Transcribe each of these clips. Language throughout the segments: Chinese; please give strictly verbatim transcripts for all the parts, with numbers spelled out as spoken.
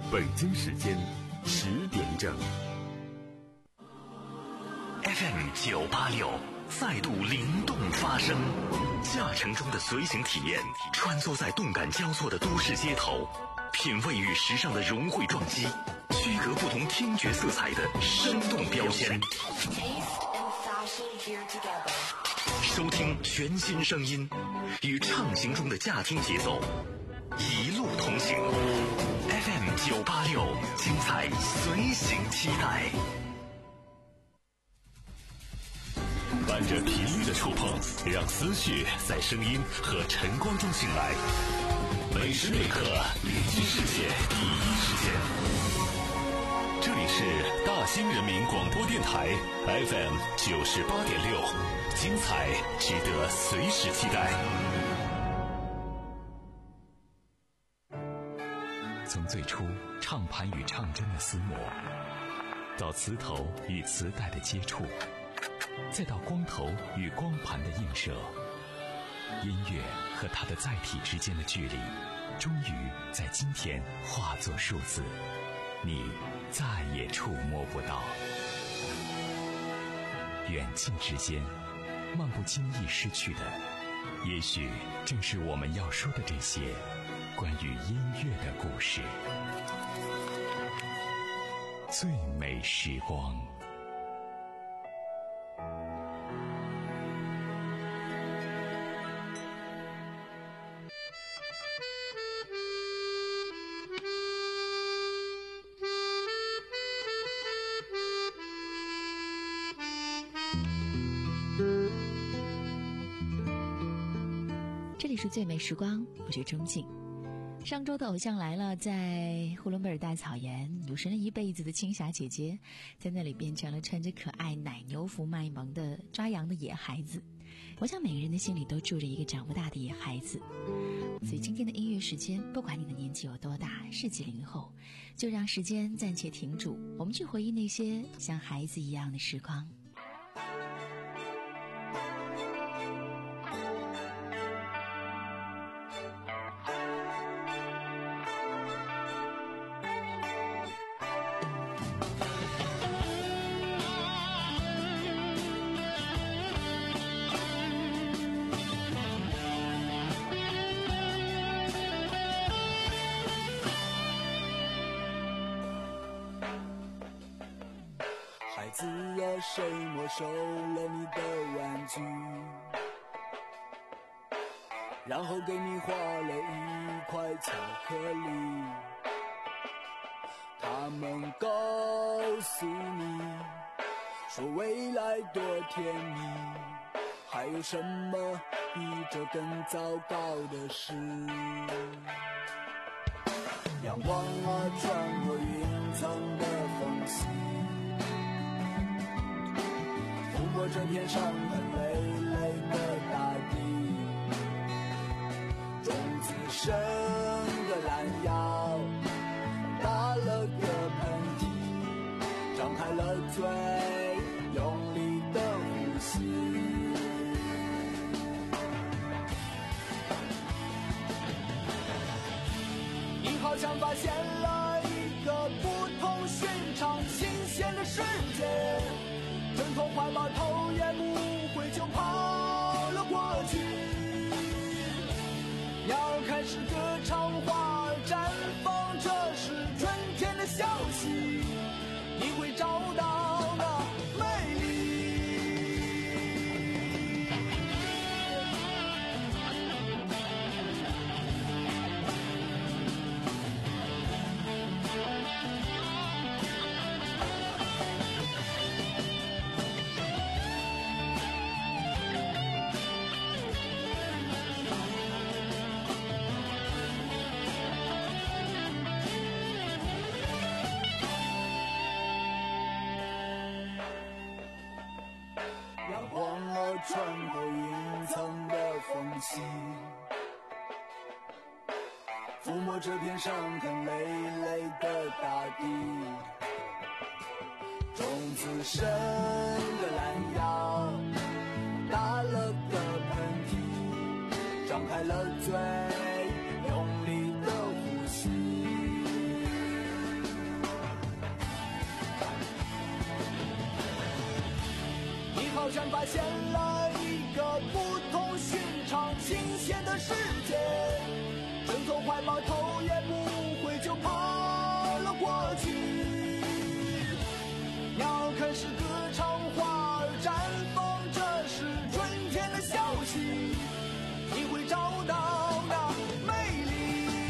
北京时间十点整。 F M 九八六再度灵动发声，驾乘中的随行体验，穿梭在动感交错的都市街头，品味与时尚的融汇撞击，区隔不同听觉色彩的生动标签。收听全新声音，与畅行中的驾听节奏，一路同行。F M 九八六，精彩随行期待。伴着频率的触碰，让思绪在声音和晨光中醒来。每时每刻，临近世界第一时间。这里是大兴人民广播电台 F M 九十八点六，精彩值得随时期待。从最初唱盘与唱针的厮磨，到磁头与磁带的接触，再到光头与光盘的映射，音乐和它的载体之间的距离，终于在今天化作数字，你再也触摸不到。远近之间，漫不经意失去的，也许正是我们要说的这些关于音乐的故事。最美时光。 这里是最美时光，我是钟静。上周的《偶像来了》在呼伦贝尔大草原有神了一辈子的青霞姐姐，在那里变成了穿着可爱奶牛服卖萌的抓羊的野孩子。我想每个人的心里都住着一个长不大的野孩子，所以今天的音乐时间，不管你的年纪有多大，是几零后，就让时间暂且停住，我们去回忆那些像孩子一样的时光。 孩子啊，谁没收了你的玩具，然后给你画了一块巧克力？他们告诉你说未来多甜蜜，还有什么比这更糟糕的事？阳光啊，穿过云层的缝隙，抚摸这片伤痕累累的大地，种子生的懒腰，打了个喷嚏，张开了嘴，用力的呼吸。你好像发现了一个不同寻常、新鲜的世界，挣脱怀抱头也不回就跑了过去，要开始歌唱，花儿绽放，这是春天的消息，你会找到那美丽。阳光儿穿过云层的缝隙，抚摸这片伤痕累累的大地，种子生的懒腰，打了个喷嚏，张开了嘴，用力的呼吸。 像发现了一个不同寻常、新鲜的世界，挣脱怀抱头也不回就跑了过去。要开始歌唱，花儿绽放，这是春天的消息，你会找到那美丽。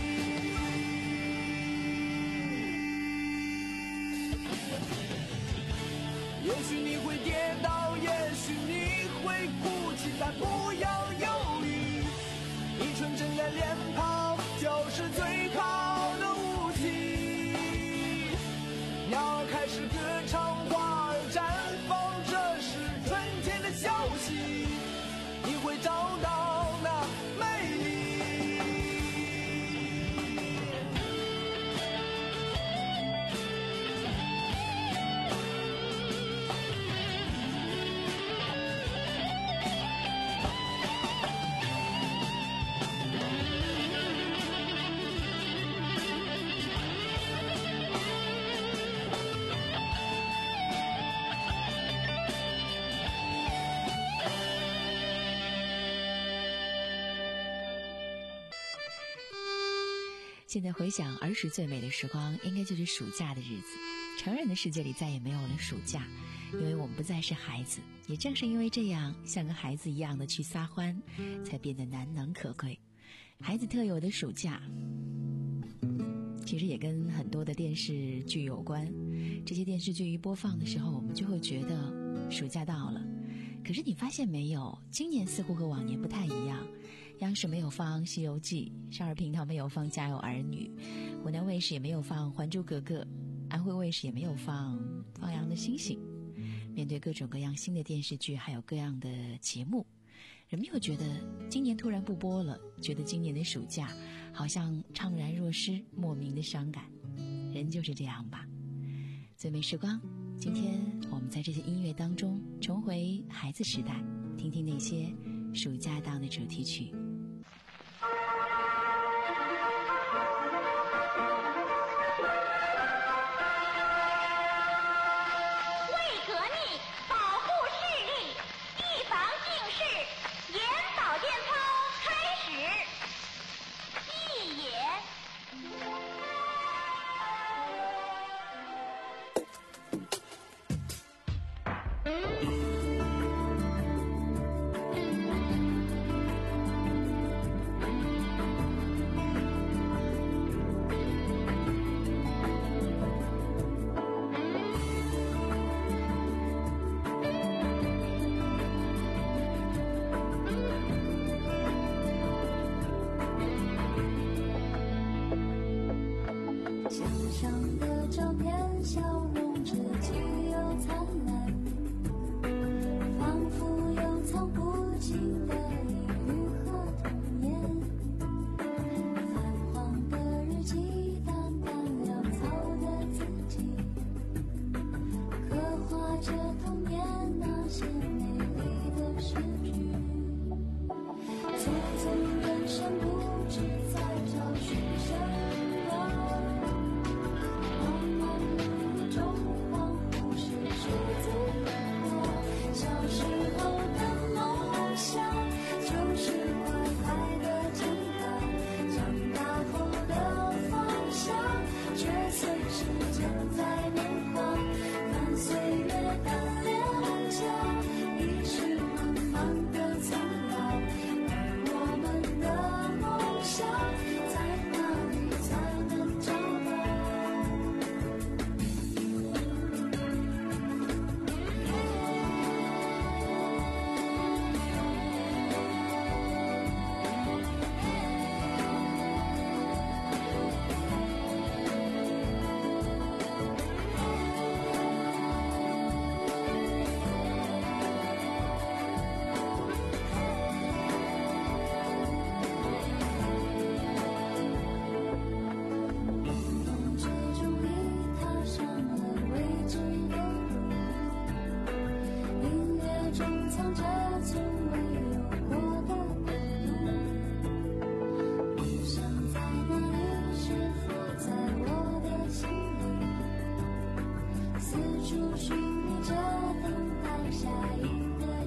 也许你会跌倒，也许你会哭泣，但不要犹豫，你纯真的脸庞就是最好的武器。要开始歌唱，花儿绽放，这是春天的消息，你会找到那美丽。 现在回想儿时最美的时光，应该就是暑假的日子。成人的世界里再也没有了暑假，因为我们不再是孩子。也正是因为这样，像个孩子一样的去撒欢，才变得难能可贵。孩子特有的暑假，其实也跟很多的电视剧有关。这些电视剧一播放的时候，我们就会觉得暑假到了。可是你发现没有，今年似乎和往年不太一样。央视没有放《西游记》，少儿频道没有放《家有儿女》，湖南卫视也没有放《还珠格格》，安徽卫视也没有放《放羊的星星》。面对各种各样新的电视剧，还有各样的节目，人们又觉得今年突然不播了，觉得今年的暑假好像怅然若失，莫名的伤感。人就是这样吧。最美时光，今天我们在这些音乐当中重回孩子时代，听听那些暑假档的主题曲。 寻觅着等待下一个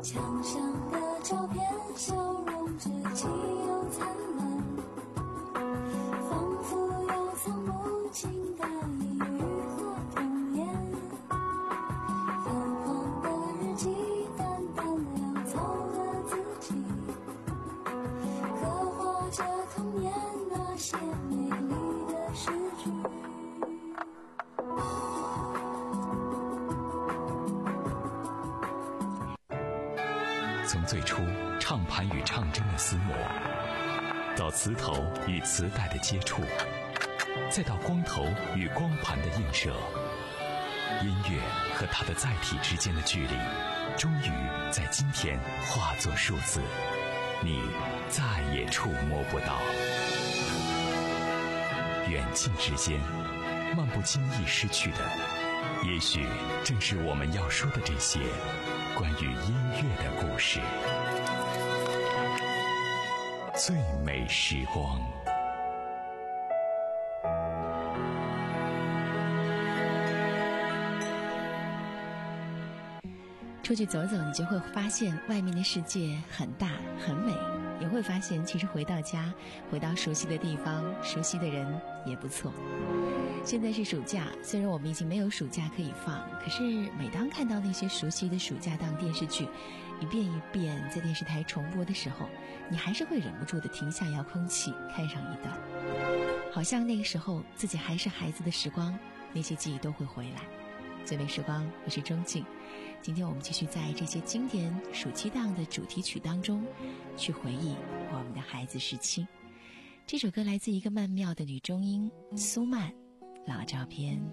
墙上的照片，笑容之极又灿烂，仿佛有藏不尽的抑郁和童年。泛黄的日记，淡淡潦草的字迹，刻画着童年那些美丽的诗句。 从最初唱盘与唱针的厮磨，到磁头与磁带的接触，再到光头与光盘的映射，音乐和它的载体之间的距离，终于在今天化作数字，你再也触摸不到。远近之间，漫不经意失去的，也许正是我们要说的这些关于音乐的故事。最美时光。 出去走走，你就会发现外面的世界很大很美，也会发现其实回到家，回到熟悉的地方，熟悉的人也不错。现在是暑假，虽然我们已经没有暑假可以放，可是每当看到那些熟悉的暑假档电视剧一遍一遍在电视台重播的时候，你还是会忍不住的停下遥控器看上一段，好像那个时候自己还是孩子的时光，那些记忆都会回来。最美时光，我是钟静。今天我们继续在这些经典暑期档的主题曲当中去回忆我们的孩子时期。这首歌来自一个曼妙的女中音苏曼，老照片。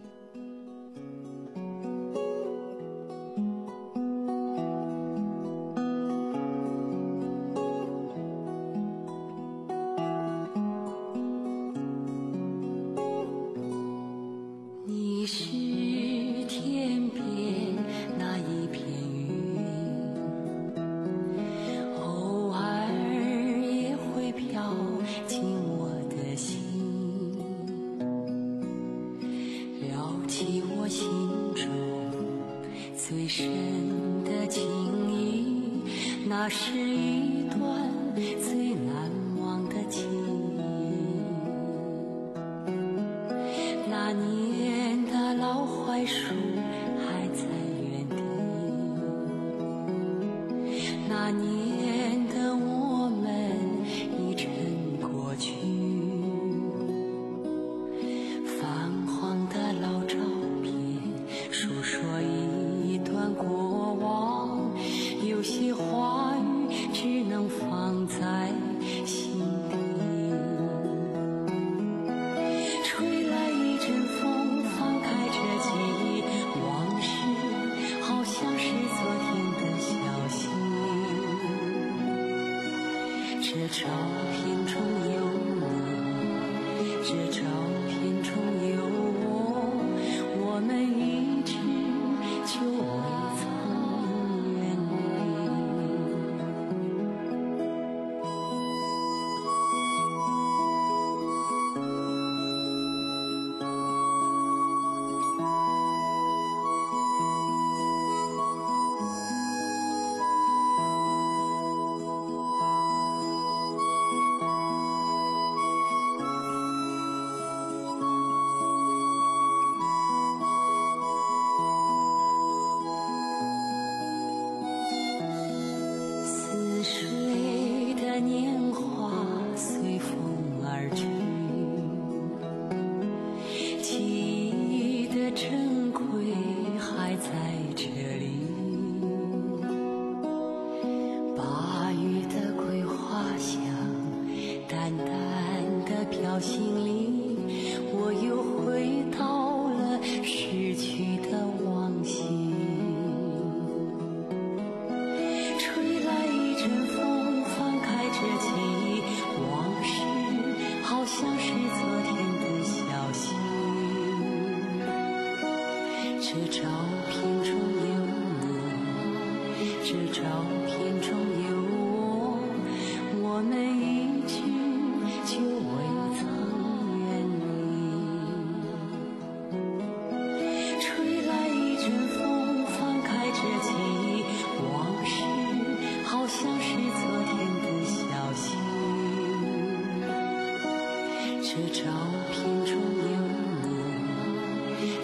你是天边那一片云，偶尔也会飘进我的心，撩起我心中最深的情谊，那是一段最难忘的记忆。那年的老槐树还在原地，那年的我们已成过去，泛黄的老照片诉说一段过往，有些话语只能放在心底。吹来一阵风，放开这记忆，往事好像是昨天的消息。这照片中有你，这照片中有我，我们一直就未曾远离。似水的年华随风而去，记忆的珍贵还在这里。八月的桂花香，淡淡的飘心里，我又回到了逝去的往昔。吹来一阵风，放开这记忆，往事好像是昨天的消息。这照片中有你，这照片中有我，我们一直就未曾远离。吹来一阵风，放开这记忆，往事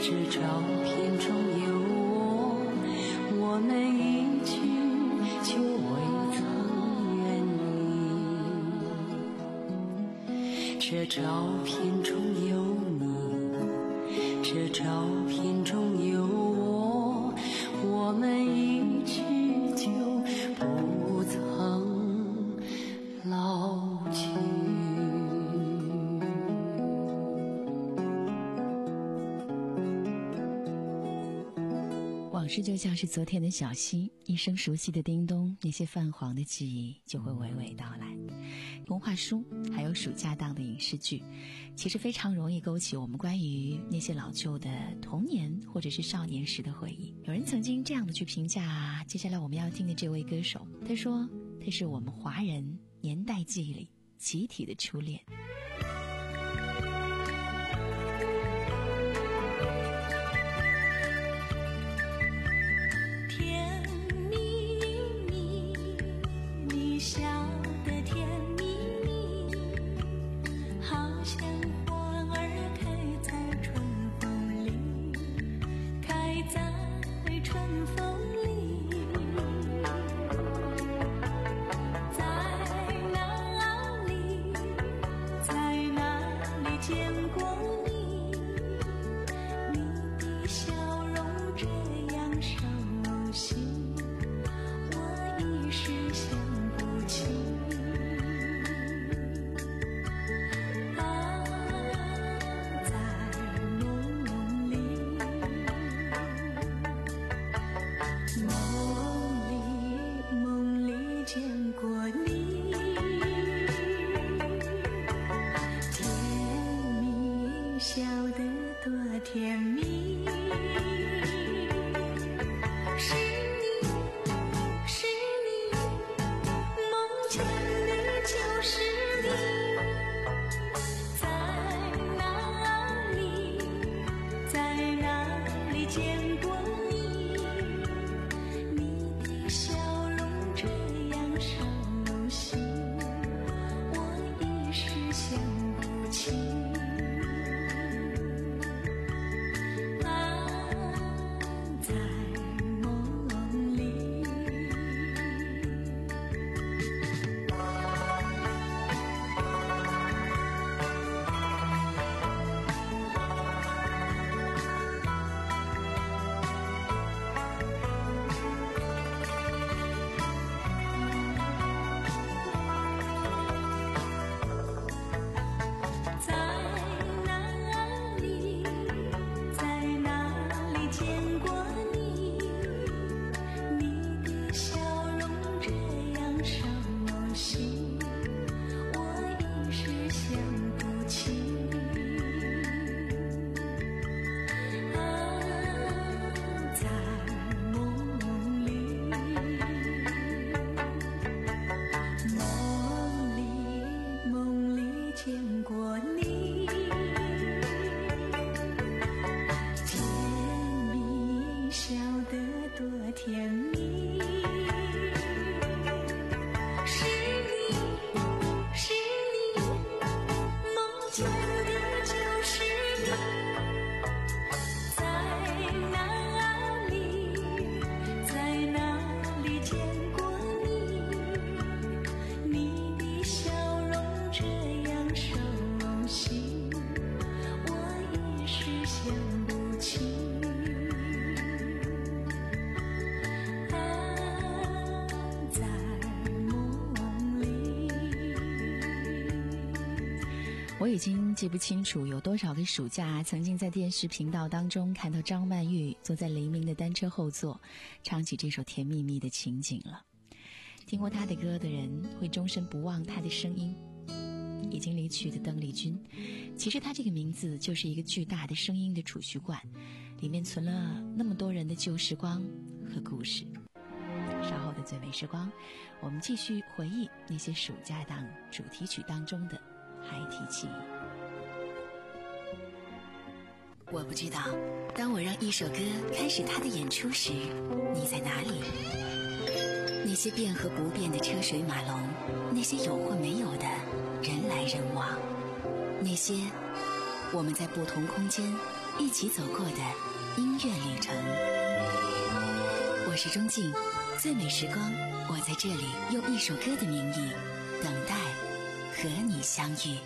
这照片中有我，我们一去就未曾远离。这照片中有你，这照片中有我，我们一去就不曾老去。 往事就像是昨天的小溪，一声熟悉的叮咚，那些泛黄的记忆就会娓娓道来。童话书还有暑假档的影视剧，其实非常容易勾起我们关于那些老旧的童年或者是少年时的回忆。有人曾经这样的去评价接下来我们要听的这位歌手，他说他是我们华人年代记忆里集体的初恋。 笑得甜蜜蜜，好像花儿开在春风里，开在春风里。在哪里，在哪里见过你？你的笑容这样熟悉，我一时想不起。啊，在梦里，梦里，梦里见过你，甜蜜，笑得多甜蜜。 我已经记不清楚有多少个暑假曾经在电视频道当中看到张曼玉坐在黎明的单车后座唱起这首甜蜜蜜的情景了。听过她的歌的人会终身不忘她的声音。已经离去的邓丽君，其实她这个名字就是一个巨大的声音的储蓄罐，里面存了那么多人的旧时光和故事。稍后的最美时光，我们继续回忆那些暑假档主题曲当中的孩提记忆。我不知道，当我让一首歌开始它的演出时，你在哪里？那些变和不变的车水马龙，那些有或没有的人来人往，那些我们在不同空间一起走过的音乐旅程。我是钟静，最美时光，我在这里用一首歌的名义等待和你相遇。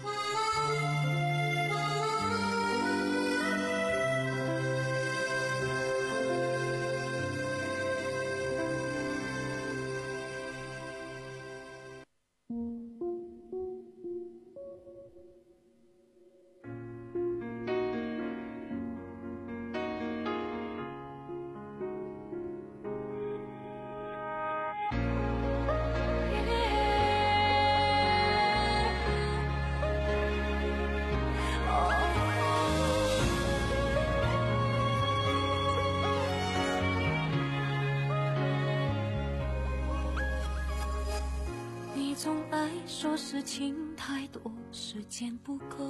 总爱说事情太多，时间不够，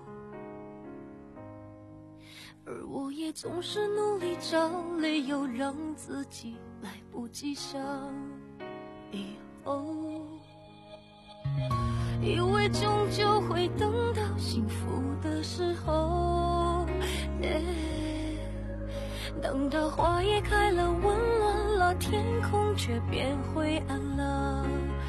而我也总是努力找理由让自己来不及想以后，以为终究会等到幸福的时候，等到花也开了，温暖了，天空却变灰暗了。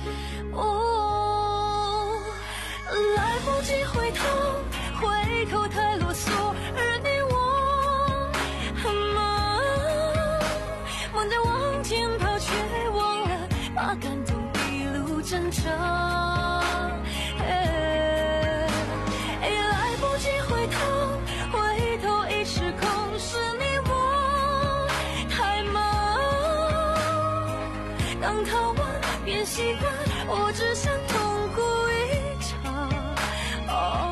哦，来不及回头，回头太啰嗦，而你我很忙，忙着往前跑，却忘了把感动一路珍藏。哎，来不及回头，回头已失控，是你我太忙，当逃亡变习惯，我只想痛哭一场。哦，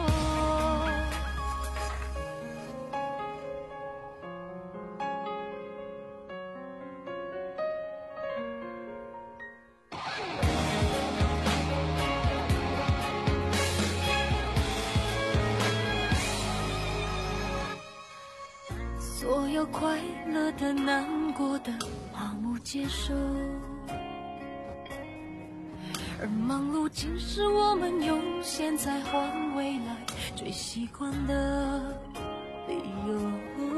所有快乐的、难过的，盲目接受。而忙碌竟是我们用现在换未来最习惯的理由。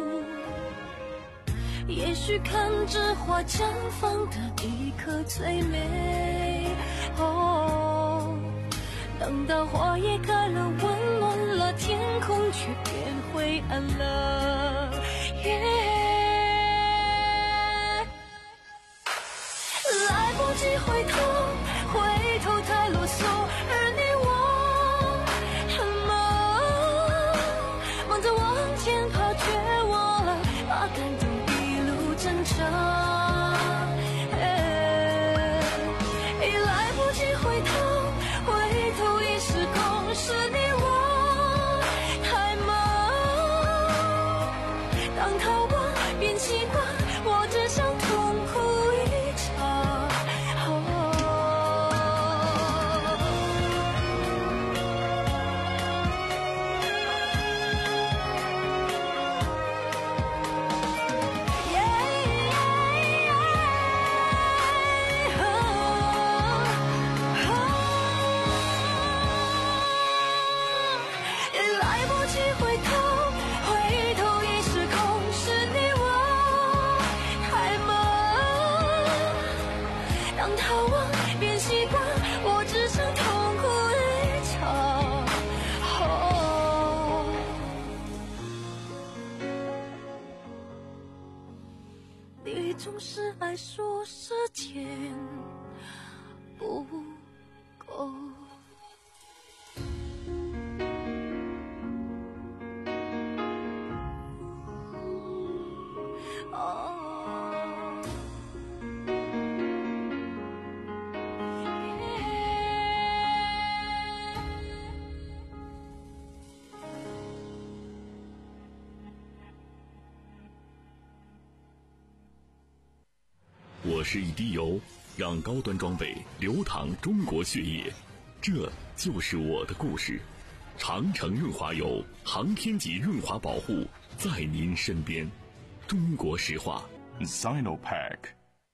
也许看着花绽放的一刻最美，哦，等到花也开了，温暖了，天空却变灰暗了。来不及回头，回头太啰嗦，而你我很忙，忙着往前跑，却忘了把感动一路珍藏。来不及回头，回头已失控，是你我太忙，当逃亡变习惯，我只想痛哭一场。你总是爱说时间不够。 我是一滴油，让高端装备流淌中国血液，这就是我的故事。长城润滑油，航天级润滑保护，在您身边。中国石化 Sinopack。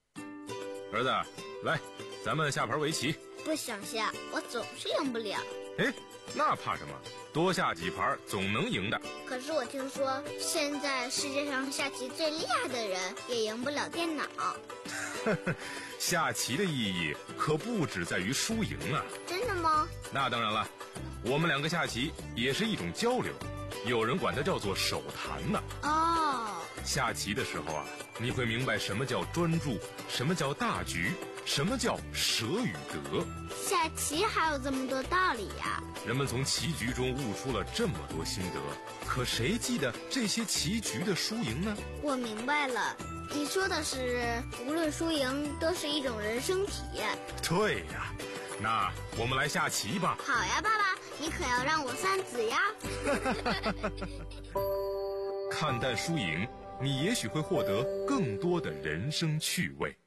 儿子，来，咱们下盘围棋。 不想下，我总是赢不了。 哎，那怕什么？多下几盘总能赢的。 可是我听说，现在世界上下棋最厉害的人也赢不了电脑。 下棋的意义可不只在于输赢啊！ 真的吗？ 那当然了，我们两个下棋也是一种交流，有人管它叫做手谈呢。 哦， 下棋的时候啊，你会明白什么叫专注，什么叫大局，什么叫舍与得。 下棋还有这么多道理呀！ 人们从棋局中悟出了这么多心得，可谁记得这些棋局的输赢呢？ 我明白了，你说的是无论输赢都是一种人生体验。 对呀，那我们来下棋吧。 好呀，爸爸，你可要让我三子呀。 看淡输赢，你也许会获得更多的人生趣味。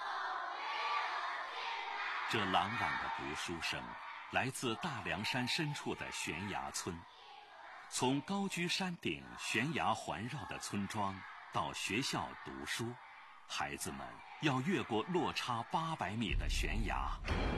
这朗朗的读书声来自大凉山深处的悬崖村。从高居山顶悬崖环绕的村庄到学校读书，孩子们要越过落差八百米的悬崖，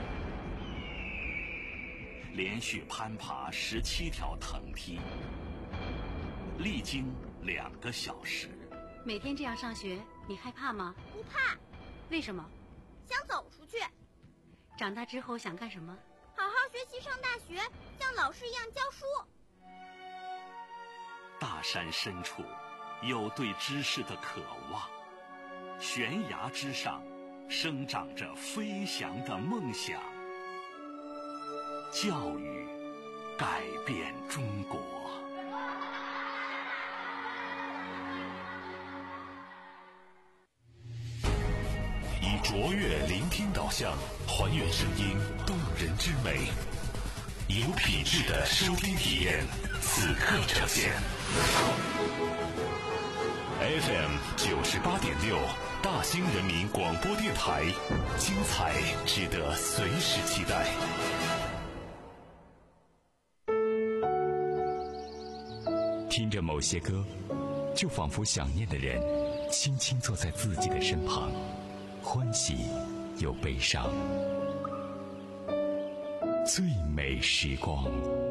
连续攀爬十七条藤梯，历经两个小时。 每天这样上学，你害怕吗？ 不怕。 为什么？ 想走出去。 长大之后想干什么？ 好好学习，上大学，像老师一样教书。 大山深处有对知识的渴望，悬崖之上生长着飞翔的梦想。教育改变中国。 以卓越聆听导向，还原声音动人之美，有品质的收听体验，此刻呈现。F M 九十八点六，大兴人民广播电台，精彩值得随时期待。 听着某些歌，就仿佛想念的人轻轻坐在自己的身旁，欢喜又悲伤。最美时光。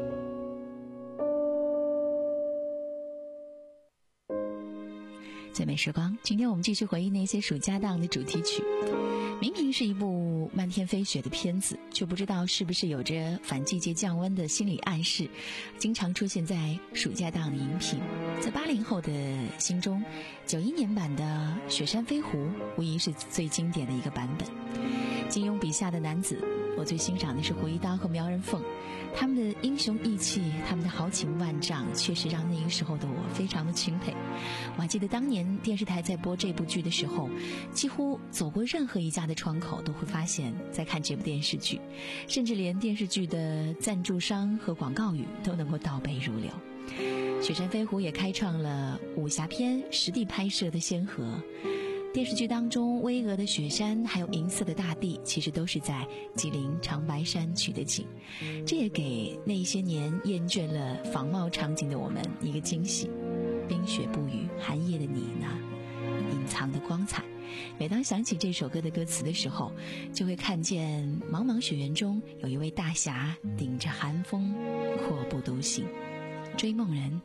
最美时光，今天我们继续回忆那些暑假档的主题曲。明明是一部漫天飞雪的片子，却不知道是不是有着反季节降温的心理暗示，经常出现在暑假档的荧屏。在八零后的心中，九一年版的《雪山飞狐》无疑是最经典的一个版本。金庸笔下的男子，我最欣赏的是胡一刀和苗人凤，他们的英雄义气，他们的豪情万丈，确实让那个时候的我非常的钦佩。我还记得当年电视台在播这部剧的时候，几乎走过任何一家的窗口都会发现在看这部电视剧，甚至连电视剧的赞助商和广告语都能够倒背如流。雪山飞狐也开创了武侠片实地拍摄的先河。电视剧当中巍峨的雪山还有银色的大地，其实都是在吉林长白山取的景，这也给那些年厌倦了仿冒场景的我们一个惊喜。冰雪不语，寒夜的你呢，隐藏的光彩。每当想起这首歌的歌词的时候，就会看见茫茫雪原中有一位大侠顶着寒风阔步独行。追梦人。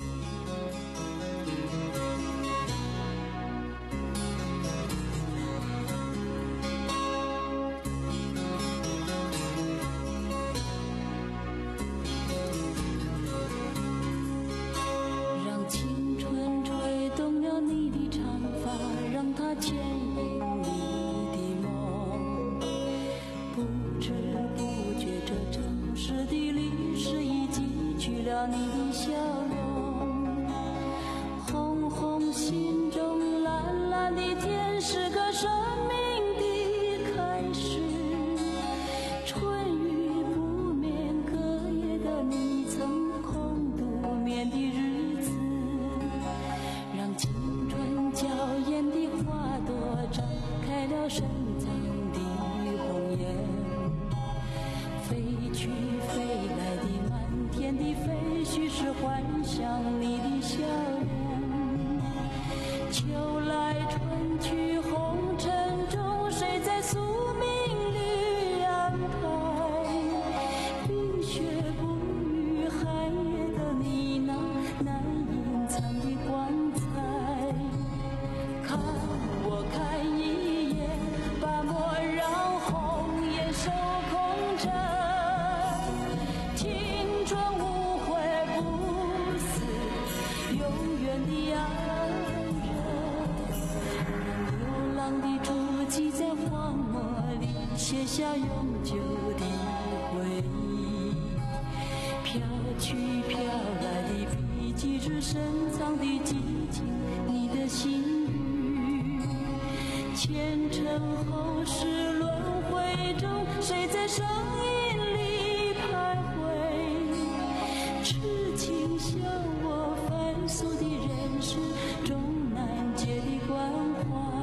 冰雪不下永久的回忆，飘去飘来的笔迹是深藏的激情，你的心语，前尘后世轮回中，谁在声音里徘徊，痴情笑我凡俗的人世中难解的关怀。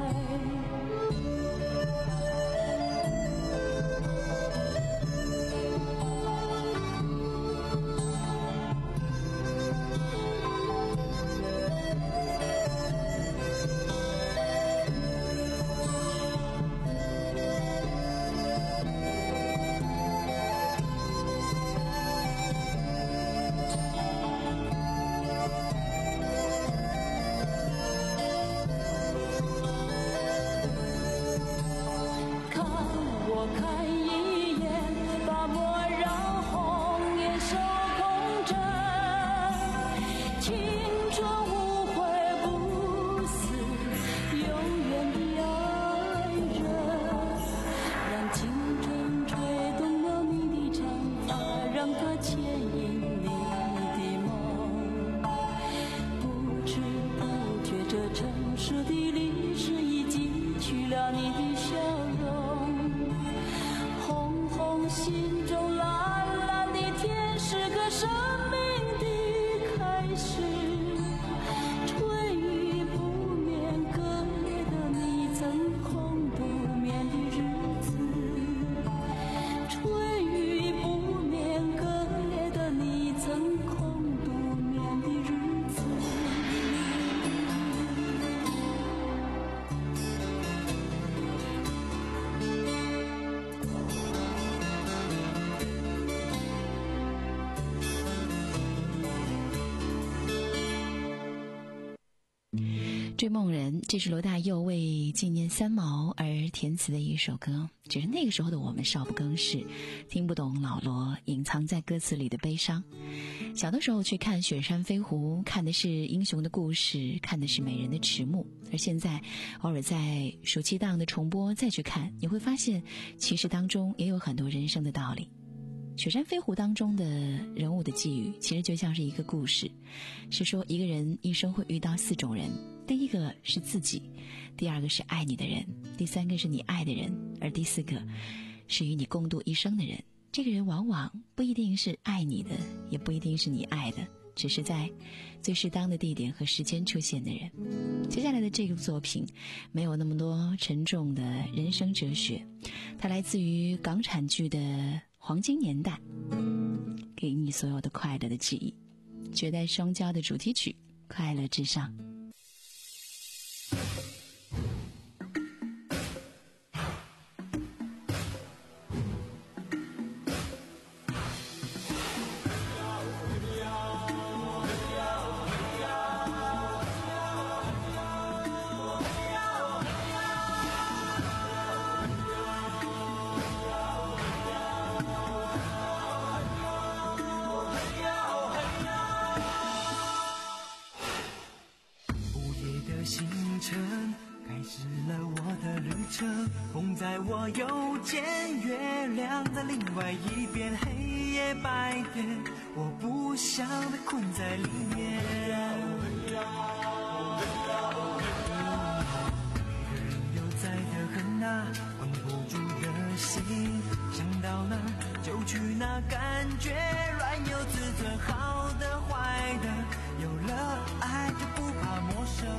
追梦人，这是罗大佑为纪念三毛而填词的一首歌。只是那个时候的我们少不更事，听不懂老罗隐藏在歌词里的悲伤。小的时候去看《雪山飞狐》，看的是英雄的故事，看的是美人的迟暮。而现在偶尔在暑期档的重播再去看，你会发现其实当中也有很多人生的道理。《雪山飞狐》当中的人物的际遇其实就像是一个故事，是说一个人一生会遇到四种人，第一个是自己，第二个是爱你的人，第三个是你爱的人，而第四个是与你共度一生的人。这个人往往不一定是爱你的，也不一定是你爱的，只是在最适当的地点和时间出现的人。接下来的这个作品没有那么多沉重的人生哲学，它来自于港产剧的黄金年代，给你所有的快乐的记忆。绝代双骄的主题曲《快乐至上》。 风在我右肩，月亮在另外一边，黑夜白天，我不想被困在里面。一个人悠哉的很啊，关不住的心，想到哪就去哪，感觉软有自尊，好的坏的，有了爱就不怕陌生。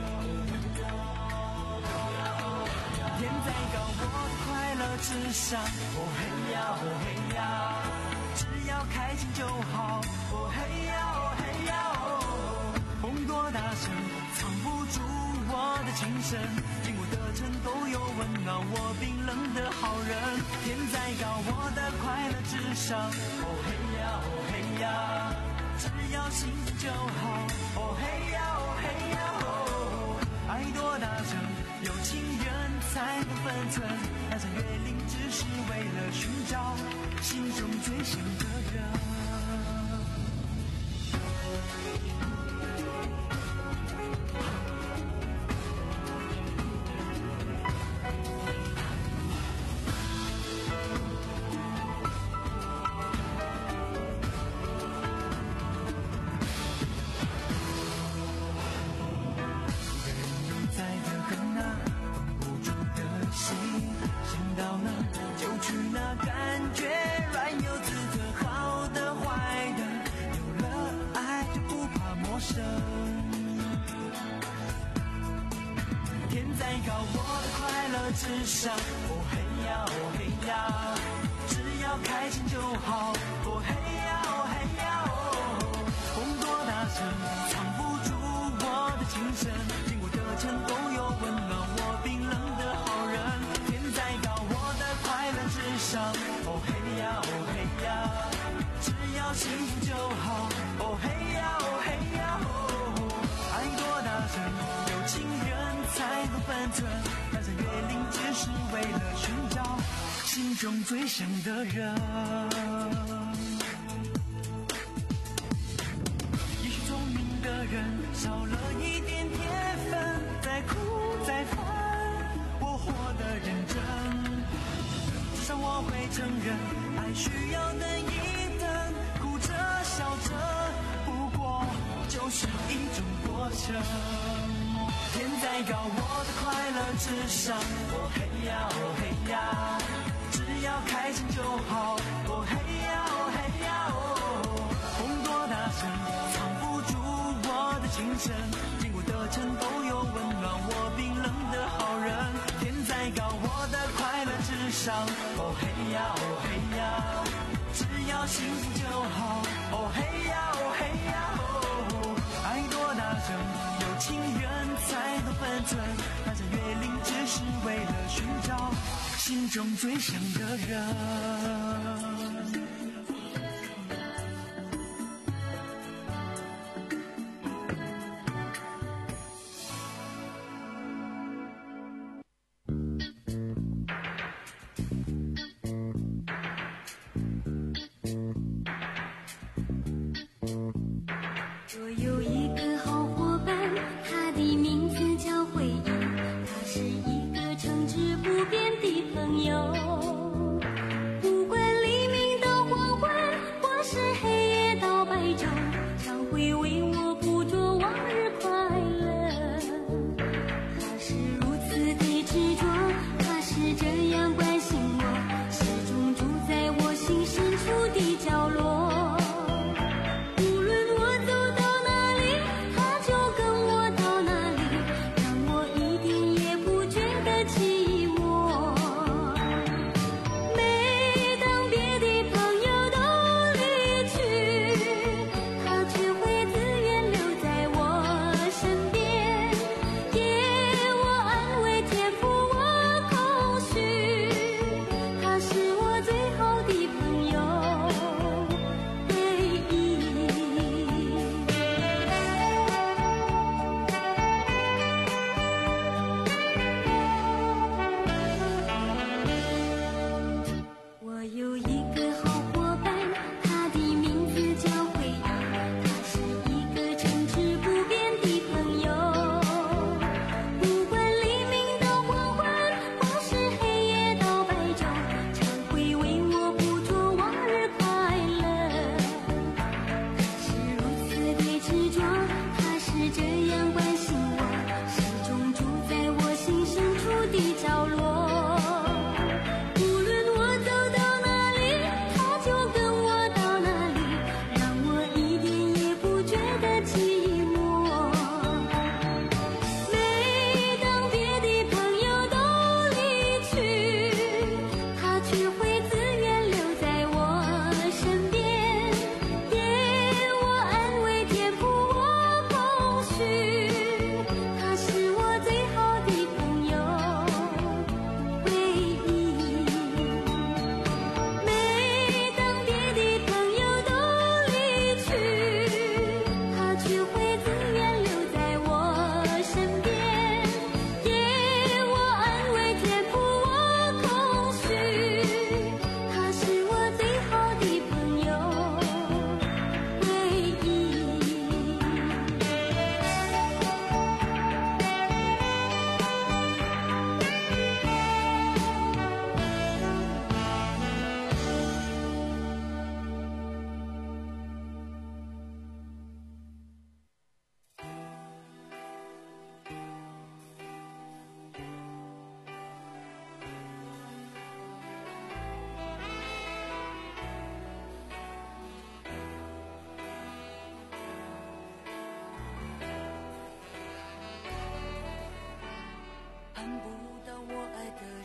天再高，我的快乐至上。哦嘿呀，哦嘿呀，只要开心就好。哦嘿呀，哦嘿呀，哦，风多大声，藏不住我的情深。经过的城都有温暖我冰冷的好人。天再高，我的快乐至上。哦嘿呀，哦嘿呀，只要心情就好。哦嘿呀，哦嘿呀，哦，爱多大声，有情人才不分寸，那场月龄只是为了寻找心中最想的人。 高我的快乐之上。哦嘿呀哦嘿呀，只要开心就好。哦嘿呀哦嘿呀哦，风多大声藏不住我的精神，经过的城都有温暖我冰冷的好人。天再高我的快乐之上。哦嘿呀哦嘿呀，只要幸福就好。哦嘿呀哦嘿呀哦，爱多大声，有情人才懂分寸，翻山越岭只是为了寻找心中最想的人。也许聪明的人少了一点天分，再苦再烦我活得认真，至少我会承认爱需要等一等，哭着笑着不过就是一种过程。天再高我的快乐之上。哦嘿呀哦嘿呀，只要开心就好。哦嘿呀哦嘿呀哦，风多大声藏不住我的精神，经过的城都有温暖我冰冷的好人。天再高我的快乐之上。哦嘿呀哦嘿呀，只要幸福就好。哦嘿呀哦嘿呀哦，爱多大声，有情人才懂分寸，翻山越岭只是为了寻找心中最想的人。 我有一个好伙伴，他的名字叫回忆，他是一个诚挚不变的朋友，不管黎明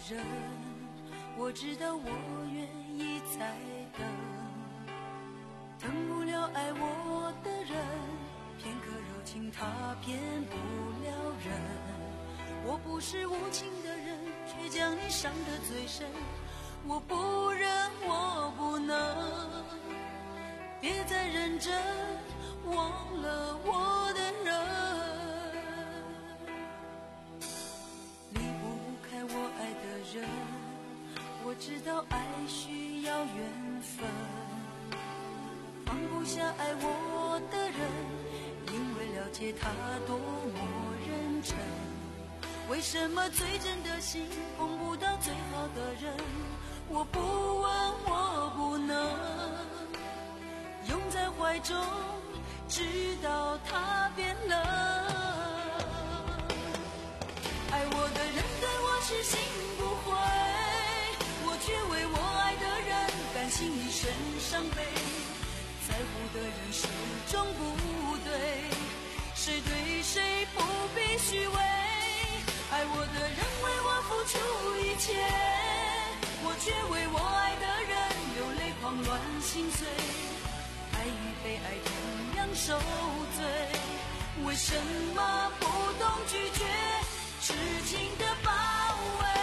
人，我知道我愿意再等，等不了爱我的人，片刻柔情他骗不了人。我不是无情的人，却将你伤得最深，我不忍我不能，别再认真忘了我的人。我爱的人，我知道爱需要缘分，放不下爱我的人，因为了解他多么认真。为什么最真的心碰不到最好的人？我不问我不能，拥在怀中直到他变冷。爱我的人对我痴心不悔，我却为我爱的人甘心一生伤悲。在乎的人始终不对，谁对谁不必虚伪。爱我的人为我付出一切，我却为我爱的人流泪狂乱心碎。爱与被爱同样受罪，为什么不懂拒绝痴情的包围？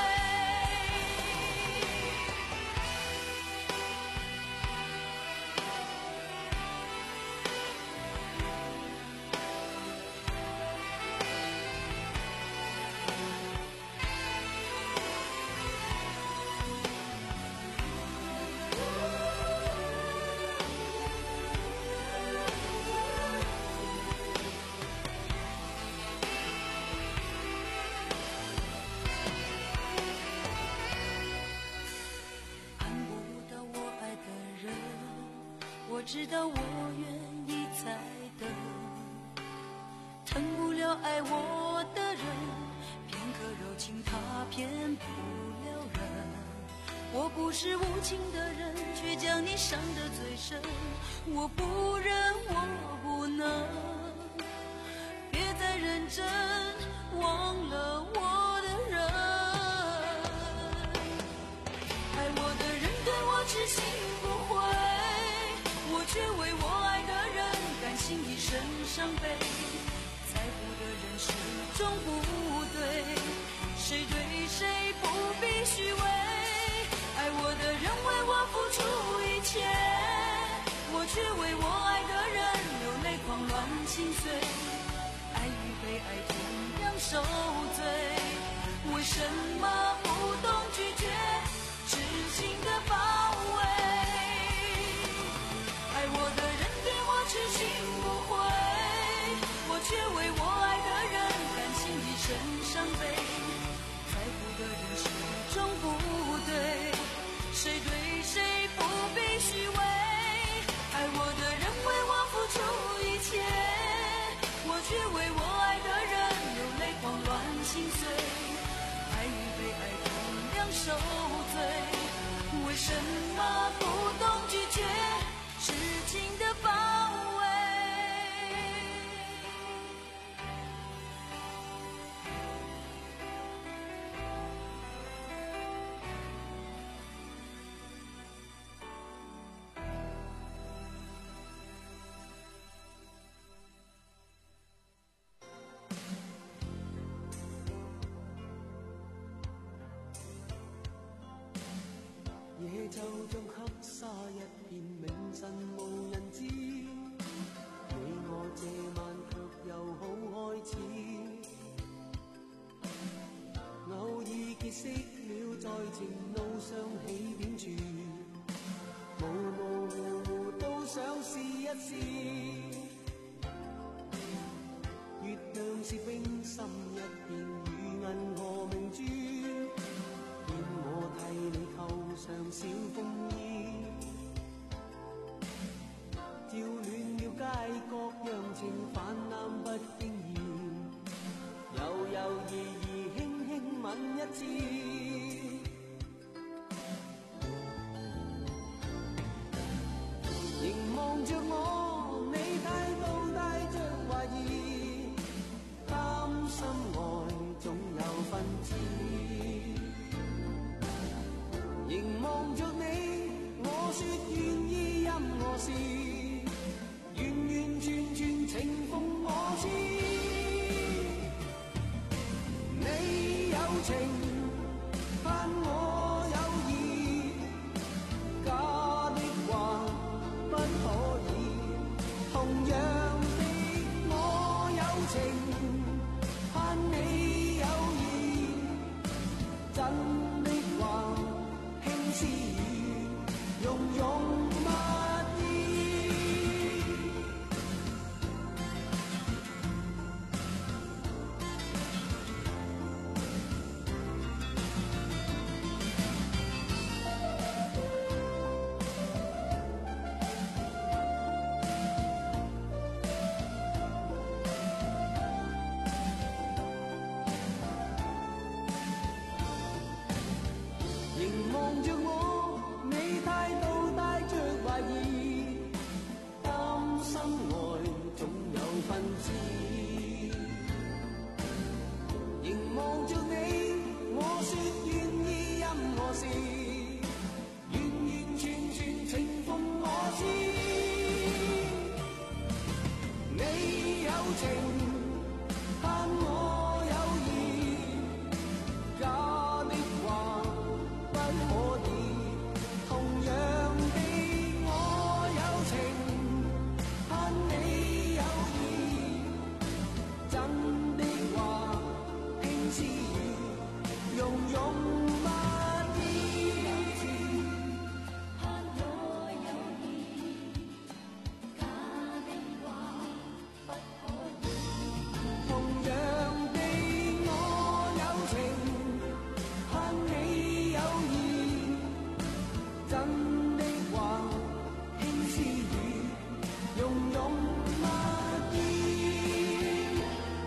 我知道我愿意再等，疼不了爱我的人，片刻柔情他骗不了人。我不是无情的人，却将你伤得最深，我不忍我不能，别再认真忘了我的人。爱我的人对我痴心不悔，我却为我爱的人甘心一生伤悲。在乎的人始终不对，谁对谁不必虚伪。爱我的人为我付出一切，我却为我爱的人流泪狂乱心碎。爱与被爱同样受罪，为什么不懂拒绝痴情的包围？爱我的人对我痴心不悔，我却为我爱的人甘心一生伤悲。在乎的人始终不对，谁对谁不必虚伪。爱我的人为我付出一切，我却为我爱的人流泪狂乱心碎。爱与被爱同样受罪，为什么不懂拒绝痴情的包围？ 夜就像黑沙一片，明晨無人知。你我這晚卻又好開始，偶爾結識了，在情路上起點處，模模糊糊都想試一試。月亮是冰心一片，如銀河明珠。我替你扣上小風衣，照暖了街角，讓情泛濫不經意，猶猶豫豫輕輕吻一次。凝望着我，你態度帶着懷疑，擔心愛總有分支。 是完完全全情奉我知。你有情盼我有意，假的话不可以。同样的我有情盼你有意，真的话輕私語，庸庸蜜意。凝望着我，你態度帶着懷疑，擔心愛總有分支。凝望着你，我說願意任何事，完完全全情奉我知。你有情盼我有意，假的話不可以。同樣的我有情盼你有意，真的話輕私語，庸庸蜜意。盼我有意，假的話不可以。同樣的我有情盼你有意，真的話輕私語，庸庸蜜意。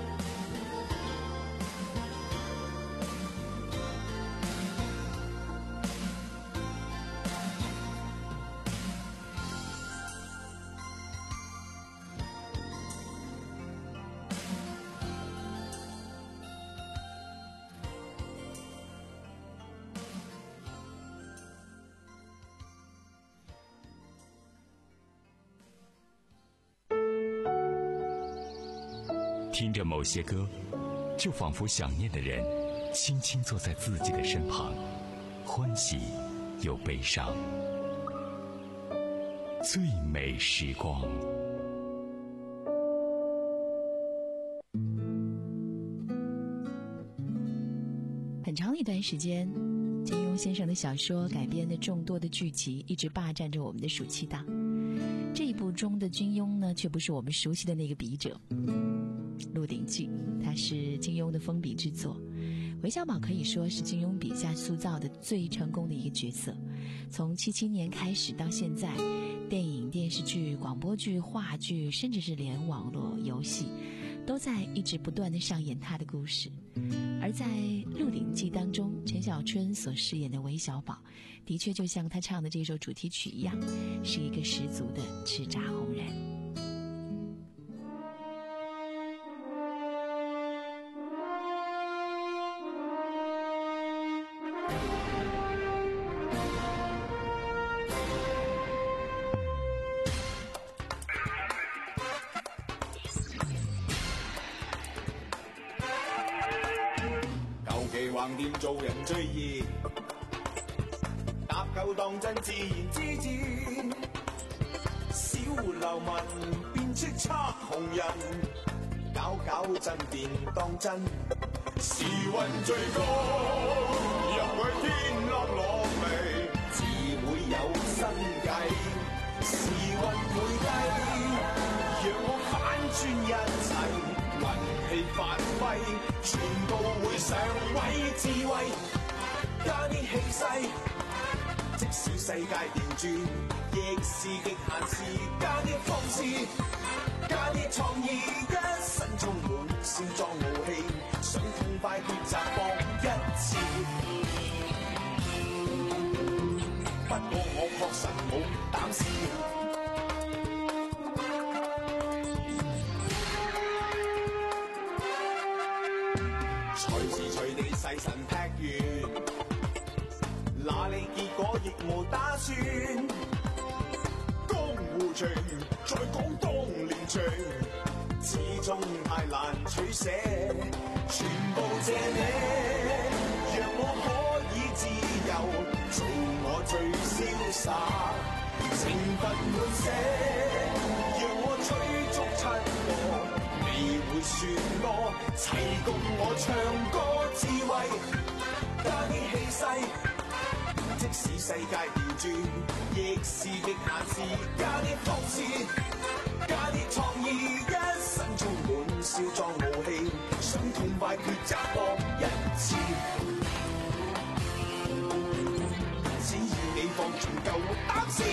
听着某些歌，就仿佛想念的人轻轻坐在自己的身旁，欢喜又悲伤。最美时光。 很长一段时间，金庸先生的小说改编的众多的剧集一直霸占着我们的暑期档。这一部中的金庸呢，却不是我们熟悉的那个笔者。《鹿鼎记》它是金庸的封笔之作，韦小宝可以说是金庸笔下塑造的最成功的一个角色。从七七年开始到现在，电影、电视剧、广播剧、话剧，甚至是连网络游戏，都在一直不断地上演他的故事。而在《鹿鼎记》当中，陈小春所饰演的韦小宝，的确就像他唱的这首主题曲一样，是一个十足的叱咤红人。 橫掂做人最易，搭夠當真自然之戰，小流民變叱咤紅人，搞搞震電當真，時運最高，入去天落落微，自會有新計，時運會低，讓我反轉一切。運氣發揮，全部會上位智慧，加啲氣勢，即使世界調轉，亦是極限事，加啲放肆，加啲創意，一身充滿少壯傲氣，想痛快抉擇搏一次。不過我確實冇膽試。細神劈完，哪理結果亦無打算。功糊塗，在廣東連隨，始終太難取捨，全部謝你，讓我可以自由，做我最瀟灑，情分滿瀉，讓我追逐七個，你會說我齊共我唱歌智慧，加啲氣勢。即使世界調轉，亦是極限事。加啲諷刺，加啲創意，一生充滿笑壯傲氣，想痛快抉擇搏一次。只要你放盡夠膽思。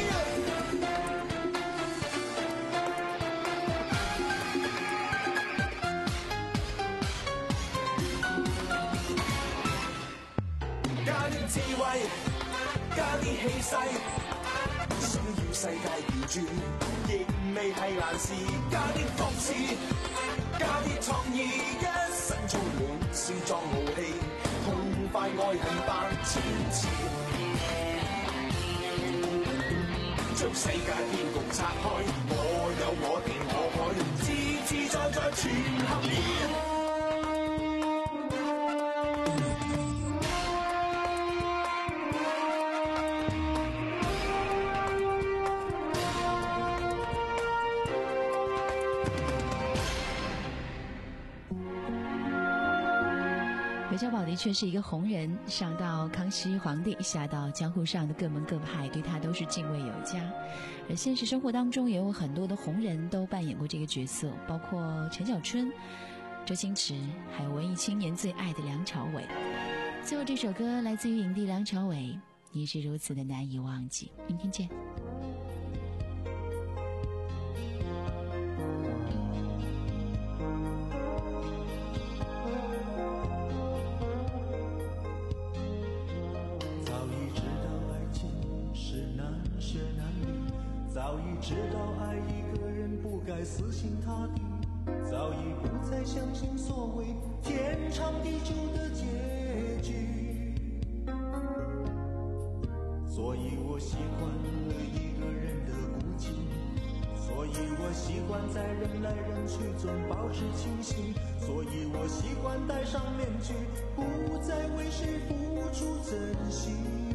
加啲智慧。加啲氣勢，想要世界調轉，亦未係難事。加啲諷刺，加啲創意，一生充滿笑壯傲氣，痛快愛恨百千次。將世界騙局拆開，我有我定我海，自自在在全合意。 韦小宝的确是一个红人，上到康熙皇帝，下到江湖上的各门各派，对他都是敬畏有加。而现实生活当中也有很多的红人都扮演过这个角色，包括陈小春、周星驰，还有文艺青年最爱的梁朝伟。最后这首歌来自于影帝梁朝伟，你是如此的难以忘记。明天见。 早已知道爱一个人不该死心塌地，早已不再相信所谓天长地久的结局，所以我习惯了一个人的孤寂，所以我习惯在人来人去中保持清醒，所以我习惯戴上面具，不再为谁付出真心，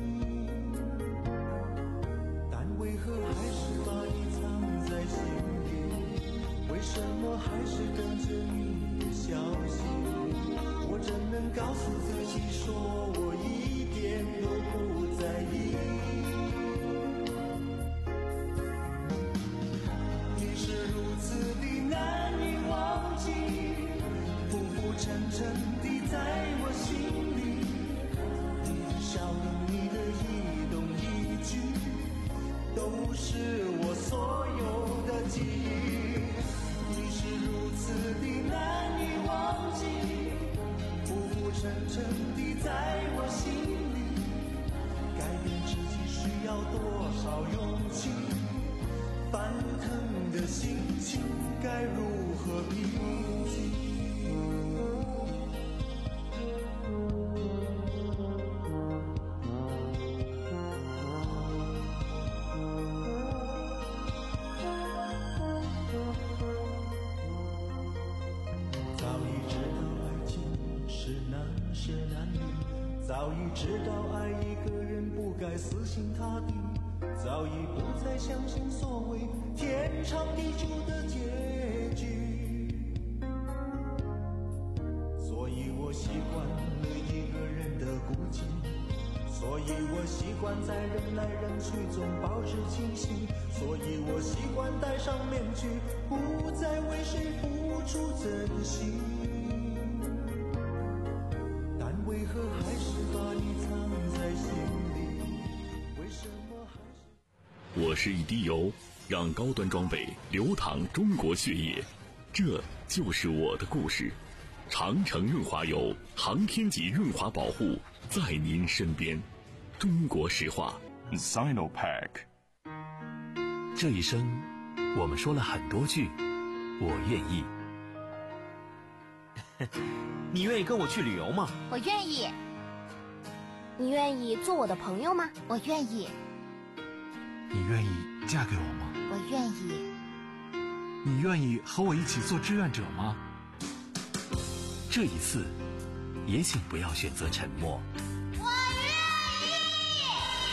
但为何还是把你藏在心里，为什么还是等着你的消息，我怎能告诉自己说我一点都不在意，你是如此的难以忘记，浮浮沉沉地在我心里，你的笑容，你的一动一举，都是我所有的记忆，你是如此的难以忘记，浮浮沉沉地在我心里，改变自己需要多少勇气，翻腾的心情该如何平静，早已知道爱一个人不该死心塌地，早已不再相信所谓天长地久的结局，所以我习惯了一个人的孤寂，所以我习惯在人来人去中保持清醒，所以我习惯戴上面具，不再为谁付出真心，为何还是把你藏在心里？为什么还是？ 我是一滴油，让高端装备流淌中国血液，这就是我的故事。长城润滑油，航天级润滑保护，在您身边。中国石化 Sinopec。 这一生，我们说了很多句“我愿意”。 你愿意跟我去旅游吗？ 我愿意。你愿意做我的朋友吗？我愿意。 你愿意嫁给我吗？ 我我愿意。 你愿意和我一起做志愿者吗？这一次，也请不要选择沉默。 我愿意。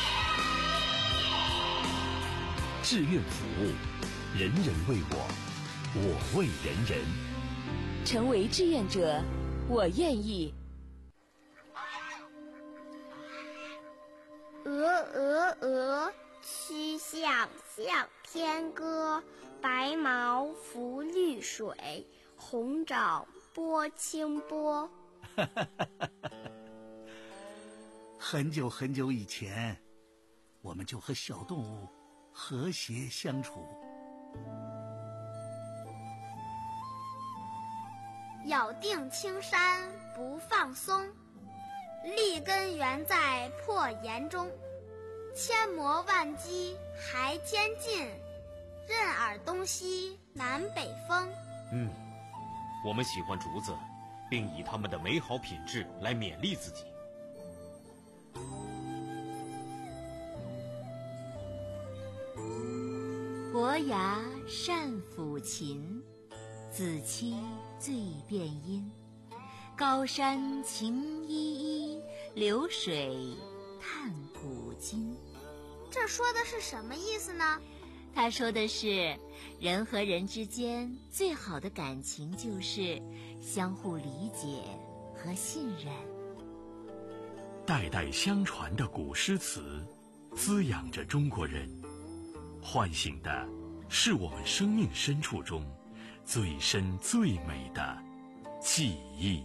志愿服务，人人为我，我为人人。 成为志愿者，我愿意。 鹅鹅鹅，曲项向天歌。白毛浮绿水，红掌拨清波。 很久很久以前，我们就和小动物和谐相处。 咬定青山不放松，立根原在破岩中。千磨万击还坚劲，任尔东西南北风。 嗯，我们喜欢竹子，并以它们的美好品质来勉励自己。 伯牙善抚琴，子期最辨音。高山晴依依，流水叹古今。 这说的是什么意思呢？ 他说的是，人和人之间最好的感情就是相互理解和信任。 代代相传的古诗词，滋养着中国人，唤醒的是我们生命深处中最深最美的记忆。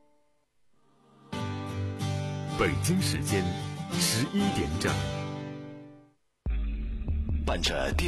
北京时间十一点整，伴着电